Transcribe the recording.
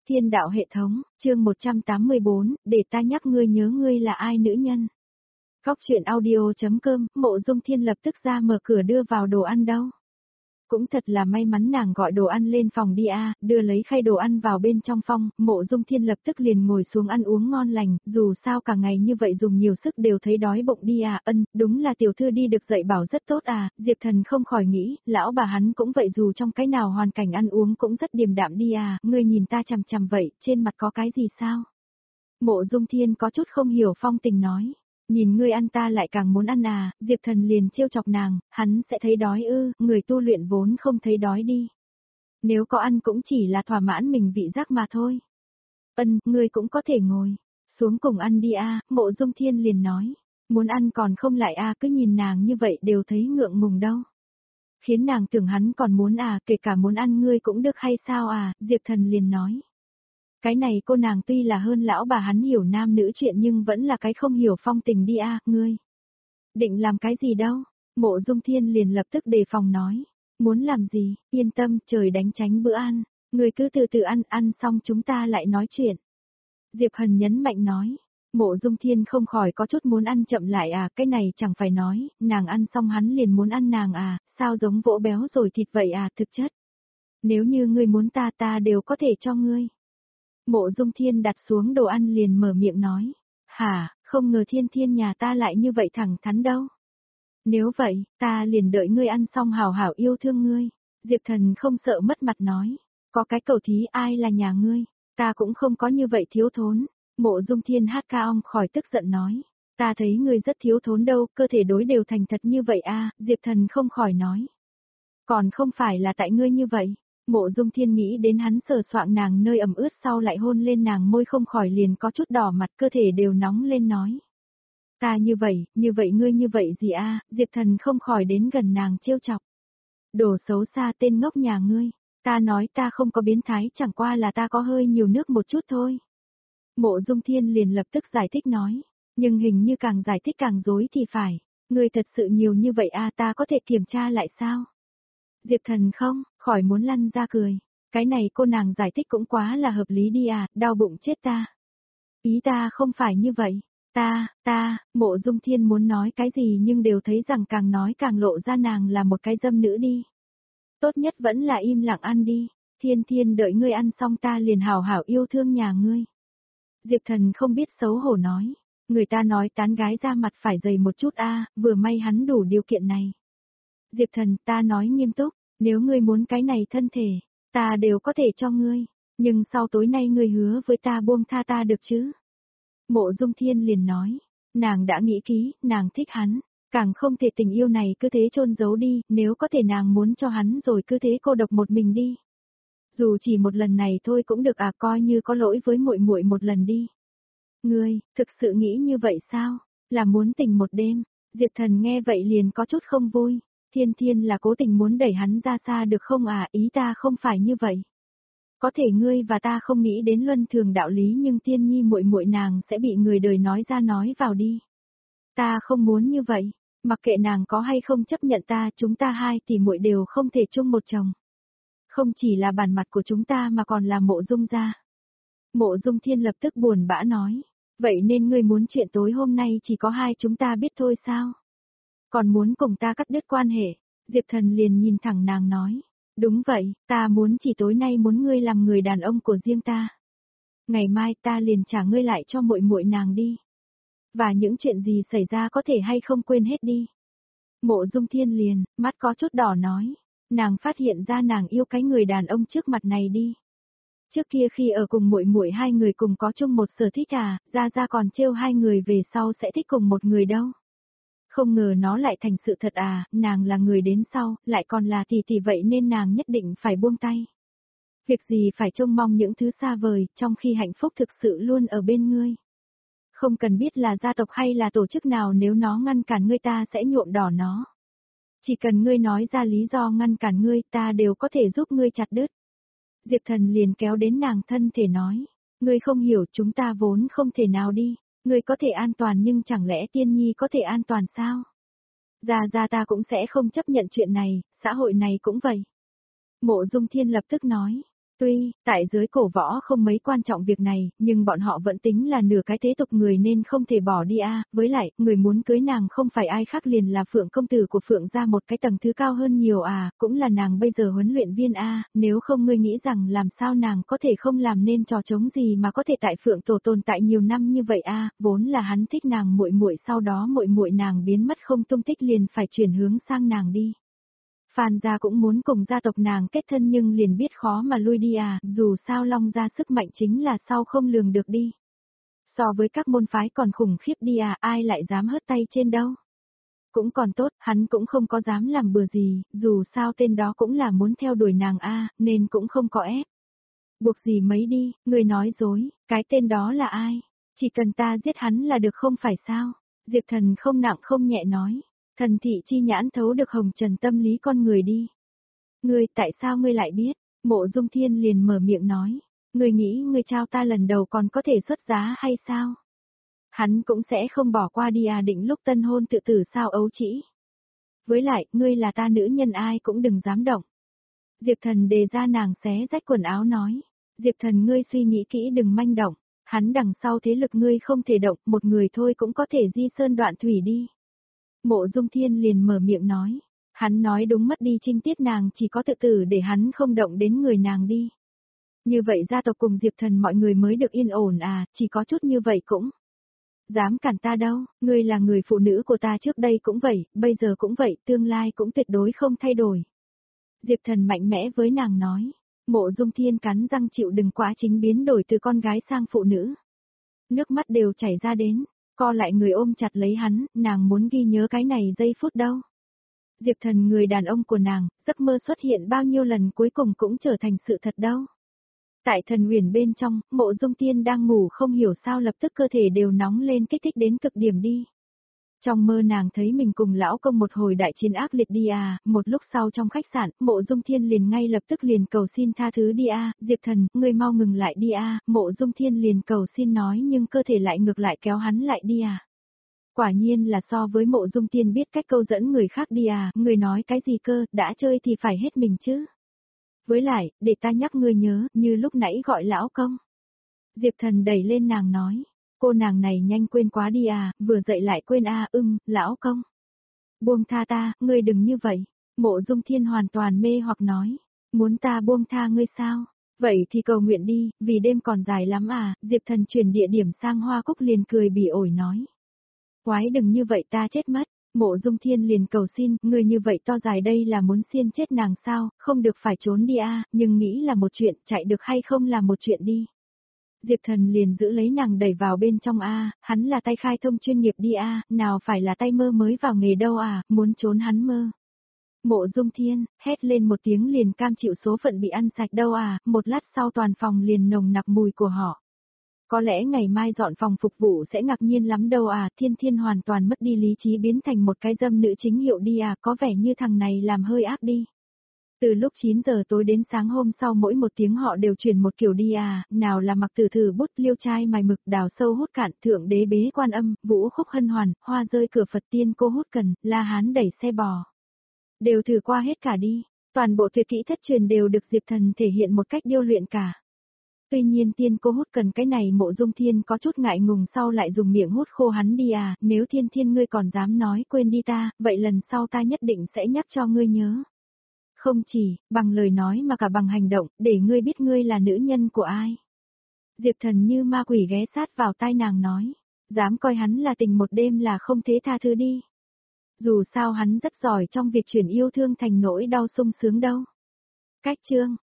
Thiên đạo hệ thống, chương 184, để ta nhắc ngươi nhớ ngươi là ai nữ nhân. Góc chuyện audio.com, Mộ Dung Thiên lập tức ra mở cửa đưa vào đồ ăn đâu. Cũng thật là may mắn nàng gọi đồ ăn lên phòng đi đưa lấy khay đồ ăn vào bên trong phòng, Mộ Dung Thiên lập tức liền ngồi xuống ăn uống ngon lành, dù sao cả ngày như vậy dùng nhiều sức đều thấy đói bụng đi đúng là tiểu thư đi được dạy bảo rất tốt Diệp Thần không khỏi nghĩ, lão bà hắn cũng vậy dù trong cái nào hoàn cảnh ăn uống cũng rất điềm đạm đi ngươi nhìn ta chằm chằm vậy, trên mặt có cái gì sao? Mộ Dung Thiên có chút không hiểu phong tình nói. Nhìn ngươi ăn ta lại càng muốn ăn Diệp Thần liền trêu chọc nàng, hắn sẽ thấy đói người tu luyện vốn không thấy đói đi. Nếu có ăn cũng chỉ là thỏa mãn mình vị giác mà thôi. Ngươi cũng có thể ngồi, xuống cùng ăn đi Mộ Dung Thiên liền nói. Muốn ăn còn không lại cứ nhìn nàng như vậy đều thấy ngượng ngùng đâu. Khiến nàng tưởng hắn còn muốn kể cả muốn ăn ngươi cũng được hay sao Diệp Thần liền nói. Cái này cô nàng tuy là hơn lão bà hắn hiểu nam nữ chuyện nhưng vẫn là cái không hiểu phong tình đi ngươi. Định làm cái gì đâu? Mộ Dung Thiên liền lập tức đề phòng nói. Muốn làm gì, yên tâm, trời đánh tránh bữa ăn, ngươi cứ từ từ ăn xong chúng ta lại nói chuyện. Diệp Hần nhấn mạnh nói. Mộ Dung Thiên không khỏi có chút muốn ăn chậm lại cái này chẳng phải nói, nàng ăn xong hắn liền muốn ăn nàng sao giống vỗ béo rồi thịt vậy thực chất. Nếu như ngươi muốn ta đều có thể cho ngươi. Mộ Dung Thiên đặt xuống đồ ăn liền mở miệng nói. Hả, không ngờ Thiên nhà ta lại như vậy thẳng thắn đâu. Nếu vậy, ta liền đợi ngươi ăn xong hảo hảo yêu thương ngươi. Diệp Thần không sợ mất mặt nói. Có cái cầu thí ai là nhà ngươi, ta cũng không có như vậy thiếu thốn. Mộ Dung Thiên hát ca ong khỏi tức giận nói. Ta thấy ngươi rất thiếu thốn đâu, cơ thể đối đều thành thật như vậy Diệp Thần không khỏi nói. Còn không phải là tại ngươi như vậy. Mộ Dung Thiên nghĩ đến hắn sờ soạng nàng nơi ẩm ướt sau lại hôn lên nàng môi không khỏi liền có chút đỏ mặt cơ thể đều nóng lên nói. Ta như vậy ngươi như vậy gì Diệp Thần không khỏi đến gần nàng trêu chọc. Đồ xấu xa tên ngốc nhà ngươi, ta nói ta không có biến thái chẳng qua là ta có hơi nhiều nước một chút thôi. Mộ Dung Thiên liền lập tức giải thích nói, nhưng hình như càng giải thích càng dối thì phải, ngươi thật sự nhiều như vậy ta có thể kiểm tra lại sao? Diệp Thần không, khỏi muốn lăn ra cười. Cái này cô nàng giải thích cũng quá là hợp lý đi đau bụng chết ta. Ý ta không phải như vậy. Mộ Dung Thiên muốn nói cái gì nhưng đều thấy rằng càng nói càng lộ ra nàng là một cái dâm nữ đi. Tốt nhất vẫn là im lặng ăn đi. Thiên đợi ngươi ăn xong ta liền hảo hảo yêu thương nhà ngươi. Diệp Thần không biết xấu hổ nói. Người ta nói tán gái ra mặt phải dày một chút vừa may hắn đủ điều kiện này. Diệp Thần ta nói nghiêm túc, nếu ngươi muốn cái này thân thể, ta đều có thể cho ngươi, nhưng sau tối nay ngươi hứa với ta buông tha ta được chứ? Mộ Dung Thiên liền nói, nàng đã nghĩ kỹ, nàng thích hắn, càng không thể tình yêu này cứ thế chôn giấu đi, nếu có thể nàng muốn cho hắn rồi cứ thế cô độc một mình đi. Dù chỉ một lần này thôi cũng được coi như có lỗi với muội muội một lần đi. Ngươi, thực sự nghĩ như vậy sao? Là muốn tình một đêm? Diệp Thần nghe vậy liền có chút không vui. Thiên là cố tình muốn đẩy hắn ra xa được không ý ta không phải như vậy. Có thể ngươi và ta không nghĩ đến luân thường đạo lý nhưng Tiên Nhi muội muội nàng sẽ bị người đời nói ra nói vào đi. Ta không muốn như vậy, mặc kệ nàng có hay không chấp nhận ta chúng ta hai tỷ muội đều không thể chung một chồng. Không chỉ là bản mặt của chúng ta mà còn là Mộ Dung gia. Mộ Dung Thiên lập tức buồn bã nói, vậy nên ngươi muốn chuyện tối hôm nay chỉ có hai chúng ta biết thôi sao? Còn muốn cùng ta cắt đứt quan hệ, Diệp Thần liền nhìn thẳng nàng nói. Đúng vậy, ta muốn chỉ tối nay muốn ngươi làm người đàn ông của riêng ta. Ngày mai ta liền trả ngươi lại cho muội muội nàng đi. Và những chuyện gì xảy ra có thể hay không quên hết đi. Mộ Dung Thiên liền, mắt có chút đỏ nói. Nàng phát hiện ra nàng yêu cái người đàn ông trước mặt này đi. Trước kia khi ở cùng muội muội hai người cùng có chung một sở thích ra còn trêu hai người về sau sẽ thích cùng một người đâu. Không ngờ nó lại thành sự thật nàng là người đến sau, lại còn là tỷ vậy nên nàng nhất định phải buông tay. Việc gì phải trông mong những thứ xa vời, trong khi hạnh phúc thực sự luôn ở bên ngươi. Không cần biết là gia tộc hay là tổ chức nào nếu nó ngăn cản ngươi ta sẽ nhuộm đỏ nó. Chỉ cần ngươi nói ra lý do ngăn cản ngươi ta đều có thể giúp ngươi chặt đứt. Diệp Thần liền kéo đến nàng thân thể nói, ngươi không hiểu chúng ta vốn không thể nào đi. Ngươi có thể an toàn nhưng chẳng lẽ Tiên Nhi có thể an toàn sao? Ra ta cũng sẽ không chấp nhận chuyện này, xã hội này cũng vậy. Mộ Dung Thiên lập tức nói, Tuy, tại giới cổ võ không mấy quan trọng việc này, nhưng bọn họ vẫn tính là nửa cái thế tục người nên không thể bỏ đi với lại, người muốn cưới nàng không phải ai khác liền là Phượng công tử của Phượng gia một cái tầng thứ cao hơn nhiều cũng là nàng bây giờ huấn luyện viên nếu không ngươi nghĩ rằng làm sao nàng có thể không làm nên trò trống gì mà có thể tại Phượng tổ tồn tại nhiều năm như vậy vốn là hắn thích nàng muội muội sau đó muội muội nàng biến mất không tung tích liền phải chuyển hướng sang nàng đi. Phan gia cũng muốn cùng gia tộc nàng kết thân nhưng liền biết khó mà lui đi dù sao Long gia sức mạnh chính là sau không lường được đi. So với các môn phái còn khủng khiếp đi ai lại dám hớt tay trên đâu. Cũng còn tốt, hắn cũng không có dám làm bừa gì, dù sao tên đó cũng là muốn theo đuổi nàng nên cũng không có ép. Buộc gì mấy đi, người nói dối, cái tên đó là ai? Chỉ cần ta giết hắn là được không phải sao? Diệp Thần không nặng không nhẹ nói. Thần thị chi nhãn thấu được hồng trần tâm lý con người đi. Ngươi, tại sao ngươi lại biết? Mộ Dung Thiên liền mở miệng nói. Ngươi nghĩ ngươi trao ta lần đầu còn có thể xuất giá hay sao? Hắn cũng sẽ không bỏ qua đi định lúc tân hôn tự tử sao ấu trĩ. Với lại, ngươi là ta nữ nhân ai cũng đừng dám động. Diệp Thần đề ra nàng xé rách quần áo nói. Diệp Thần ngươi suy nghĩ kỹ đừng manh động. Hắn đằng sau thế lực ngươi không thể động, một người thôi cũng có thể di sơn đoạn thủy đi. Mộ Dung Thiên liền mở miệng nói. Hắn nói đúng mất đi trinh tiết nàng chỉ có tự tử để hắn không động đến người nàng đi. Như vậy gia tộc cùng Diệp Thần mọi người mới được yên ổn chỉ có chút như vậy cũng. Dám cản ta đâu, ngươi là người phụ nữ của ta trước đây cũng vậy, bây giờ cũng vậy, tương lai cũng tuyệt đối không thay đổi. Diệp Thần mạnh mẽ với nàng nói. Mộ Dung Thiên cắn răng chịu đựng quá chính biến đổi từ con gái sang phụ nữ. Nước mắt đều chảy ra đến. Co lại người ôm chặt lấy hắn, nàng muốn ghi nhớ cái này giây phút đâu. Diệp Thần người đàn ông của nàng, giấc mơ xuất hiện bao nhiêu lần cuối cùng cũng trở thành sự thật đâu. Tại Thần Uyển bên trong, Mộ Dung Tiên đang ngủ không hiểu sao lập tức cơ thể đều nóng lên kích thích đến cực điểm đi. Trong mơ nàng thấy mình cùng lão công một hồi đại chiến ác liệt đi một lúc sau trong khách sạn, Mộ Dung Thiên liền ngay lập tức liền cầu xin tha thứ đi Diệp Thần, ngươi mau ngừng lại đi Mộ Dung Thiên liền cầu xin nói nhưng cơ thể lại ngược lại kéo hắn lại đi Quả nhiên là so với Mộ Dung Thiên biết cách câu dẫn người khác đi người nói cái gì cơ, đã chơi thì phải hết mình chứ. Với lại, để ta nhắc ngươi nhớ, như lúc nãy gọi lão công. Diệp Thần đẩy lên nàng nói. Cô nàng này nhanh quên quá đi vừa dậy lại quên lão công. Buông tha ta, ngươi đừng như vậy. Mộ Dung Thiên hoàn toàn mê hoặc nói. Muốn ta buông tha ngươi sao? Vậy thì cầu nguyện đi, vì đêm còn dài lắm Diệp Thần chuyển địa điểm sang Hoa Cúc liền cười bỉ ổi nói. Quái đừng như vậy ta chết mất. Mộ Dung Thiên liền cầu xin, ngươi như vậy to dài đây là muốn xiên chết nàng sao, không được phải trốn đi nhưng nghĩ là một chuyện, chạy được hay không là một chuyện đi. Diệp Thần liền giữ lấy nàng đẩy vào bên trong hắn là tay khai thông chuyên nghiệp đi nào phải là tay mơ mới vào nghề đâu muốn trốn hắn mơ. Mộ Dung Thiên, hét lên một tiếng liền cam chịu số phận bị ăn sạch đâu một lát sau toàn phòng liền nồng nặc mùi của họ. Có lẽ ngày mai dọn phòng phục vụ sẽ ngạc nhiên lắm đâu Thiên Thiên hoàn toàn mất đi lý trí biến thành một cái dâm nữ chính hiệu đi có vẻ như thằng này làm hơi ác đi. Từ lúc 9 giờ tối đến sáng hôm sau mỗi một tiếng họ đều chuyển một kiểu đi nào là mặc tử thử bút liêu trai mài mực đào sâu hút cạn thượng đế bế quan âm, vũ khúc hân hoàn, hoa rơi cửa Phật tiên cô hút cần, la hán đẩy xe bò. Đều thử qua hết cả đi, toàn bộ tuyệt kỹ thất truyền đều được Diệp Thần thể hiện một cách điêu luyện cả. Tuy nhiên tiên cô hút cần cái này Mộ Dung Thiên có chút ngại ngùng sau lại dùng miệng hút khô hắn đi nếu Thiên Thiên ngươi còn dám nói quên đi ta, vậy lần sau ta nhất định sẽ nhắc cho ngươi nhớ. Không chỉ, bằng lời nói mà cả bằng hành động, để ngươi biết ngươi là nữ nhân của ai. Diệp Thần như ma quỷ ghé sát vào tai nàng nói, dám coi hắn là tình một đêm là không thế tha thứ đi. Dù sao hắn rất giỏi trong việc chuyển yêu thương thành nỗi đau sung sướng đâu. Cách chương